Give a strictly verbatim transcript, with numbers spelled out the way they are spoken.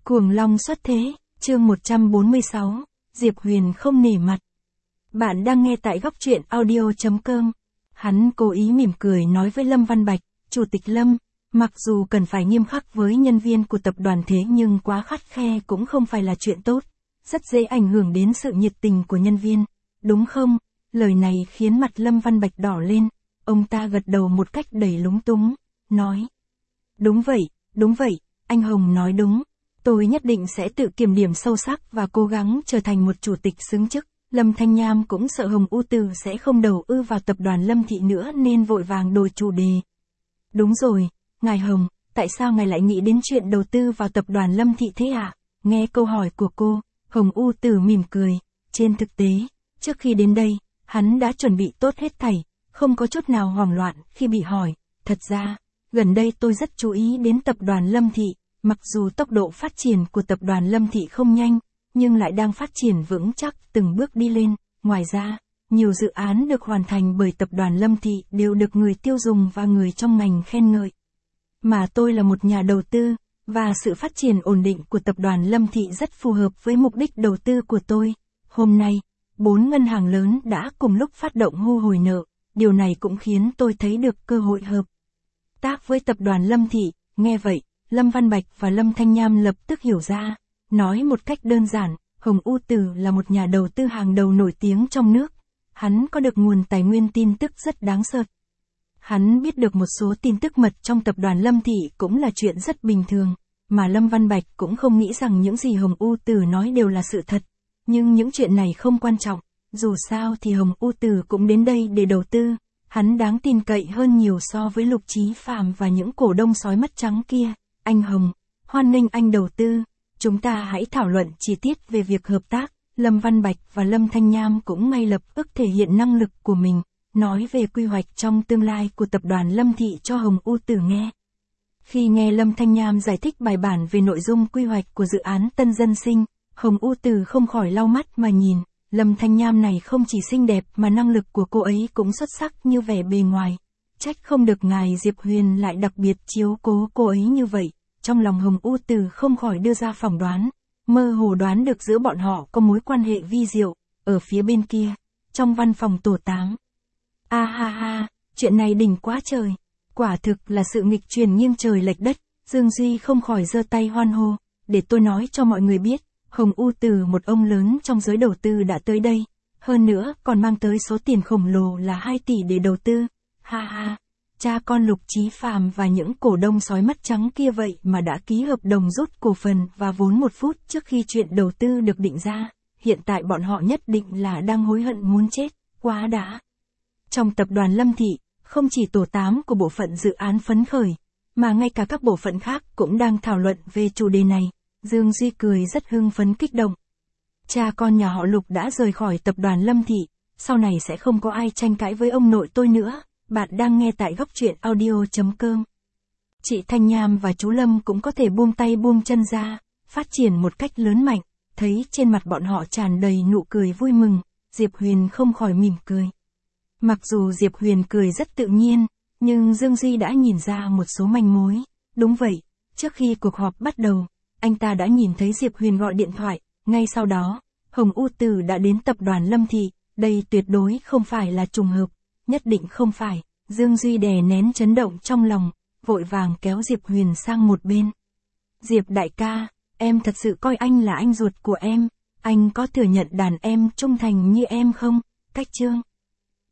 Cuồng long xuất thế, chương một trăm bốn mươi sáu, Diệp Huyền không nể mặt. Bạn đang nghe tại góc truyện audio chấm com. Hắn cố ý mỉm cười nói với Lâm Văn Bạch, Chủ tịch Lâm, mặc dù cần phải nghiêm khắc với nhân viên của tập đoàn thế nhưng quá khắt khe cũng không phải là chuyện tốt, rất dễ ảnh hưởng đến sự nhiệt tình của nhân viên, đúng không? Lời này khiến mặt Lâm Văn Bạch đỏ lên, ông ta gật đầu một cách đầy lúng túng, nói. Đúng vậy, đúng vậy, anh Hồng nói đúng. Tôi nhất định sẽ tự kiểm điểm sâu sắc và cố gắng trở thành một chủ tịch xứng chức. Lâm Thanh Nham cũng sợ Hồng U Từ sẽ không đầu ư vào tập đoàn Lâm Thị nữa nên vội vàng đổi chủ đề. Đúng rồi, ngài Hồng, tại sao ngài lại nghĩ đến chuyện đầu tư vào tập đoàn Lâm Thị thế ạ? À? Nghe câu hỏi của cô, Hồng U Từ mỉm cười. Trên thực tế, trước khi đến đây, hắn đã chuẩn bị tốt hết thảy, không có chút nào hoảng loạn khi bị hỏi. Thật ra, gần đây tôi rất chú ý đến tập đoàn Lâm Thị. Mặc dù tốc độ phát triển của tập đoàn Lâm Thị không nhanh, nhưng lại đang phát triển vững chắc từng bước đi lên. Ngoài ra, nhiều dự án được hoàn thành bởi tập đoàn Lâm Thị đều được người tiêu dùng và người trong ngành khen ngợi. Mà tôi là một nhà đầu tư, và sự phát triển ổn định của tập đoàn Lâm Thị rất phù hợp với mục đích đầu tư của tôi. Hôm nay, bốn ngân hàng lớn đã cùng lúc phát động thu hồi nợ, điều này cũng khiến tôi thấy được cơ hội hợp tác với tập đoàn Lâm Thị. Nghe vậy, Lâm Văn Bạch và Lâm Thanh Nham lập tức hiểu ra, nói một cách đơn giản, Hồng U Từ là một nhà đầu tư hàng đầu nổi tiếng trong nước, hắn có được nguồn tài nguyên tin tức rất đáng sợ. Hắn biết được một số tin tức mật trong tập đoàn Lâm Thị cũng là chuyện rất bình thường, mà Lâm Văn Bạch cũng không nghĩ rằng những gì Hồng U Từ nói đều là sự thật, nhưng những chuyện này không quan trọng, dù sao thì Hồng U Từ cũng đến đây để đầu tư, hắn đáng tin cậy hơn nhiều so với Lục Chí Phạm và những cổ đông sói mắt trắng kia. Anh Hồng, hoan nghênh anh đầu tư, chúng ta hãy thảo luận chi tiết về việc hợp tác. Lâm Văn Bạch và Lâm Thanh Nham cũng ngay lập tức thể hiện năng lực của mình, nói về quy hoạch trong tương lai của tập đoàn Lâm Thị cho Hồng U Từ nghe. Khi nghe Lâm Thanh Nham giải thích bài bản về nội dung quy hoạch của dự án Tân Dân Sinh, Hồng U Từ không khỏi lau mắt mà nhìn, Lâm Thanh Nham này không chỉ xinh đẹp mà năng lực của cô ấy cũng xuất sắc như vẻ bề ngoài. Trách không được ngài Diệp Huyền lại đặc biệt chiếu cố cô ấy như vậy. Trong lòng Hồng U Từ không khỏi đưa ra phỏng đoán, mơ hồ đoán được giữa bọn họ có mối quan hệ vi diệu. Ở phía bên kia, trong văn phòng tổ tám. A ha ha, chuyện này đỉnh quá trời. Quả thực là sự nghịch truyền nghiêng trời lệch đất. Dương Duy không khỏi giơ tay hoan hô. Để tôi nói cho mọi người biết, Hồng U Từ một ông lớn trong giới đầu tư đã tới đây. Hơn nữa còn mang tới số tiền khổng lồ là hai tỷ để đầu tư. Ha ha. Cha con Lục Chí Phạm và những cổ đông sói mắt trắng kia vậy mà đã ký hợp đồng rút cổ phần và vốn một phút trước khi chuyện đầu tư được định ra. Hiện tại bọn họ nhất định là đang hối hận muốn chết, quá đã. Trong tập đoàn Lâm Thị, không chỉ tổ tám của bộ phận dự án phấn khởi, mà ngay cả các bộ phận khác cũng đang thảo luận về chủ đề này. Dương Duy cười rất hưng phấn kích động. Cha con nhà họ Lục đã rời khỏi tập đoàn Lâm Thị, sau này sẽ không có ai tranh cãi với ông nội tôi nữa. Bạn đang nghe tại góc truyện audio chấm com. Chị Thanh Nham và chú Lâm cũng có thể buông tay buông chân ra, phát triển một cách lớn mạnh, thấy trên mặt bọn họ tràn đầy nụ cười vui mừng, Diệp Huyền không khỏi mỉm cười. Mặc dù Diệp Huyền cười rất tự nhiên, nhưng Dương Duy đã nhìn ra một số manh mối. Đúng vậy, trước khi cuộc họp bắt đầu, anh ta đã nhìn thấy Diệp Huyền gọi điện thoại, ngay sau đó, Hồng U Từ đã đến tập đoàn Lâm Thị, đây tuyệt đối không phải là trùng hợp. Nhất định không phải, Dương Duy đè nén chấn động trong lòng, vội vàng kéo Diệp Huyền sang một bên. Diệp đại ca, em thật sự coi anh là anh ruột của em, anh có thừa nhận đàn em trung thành như em không? Cách chương.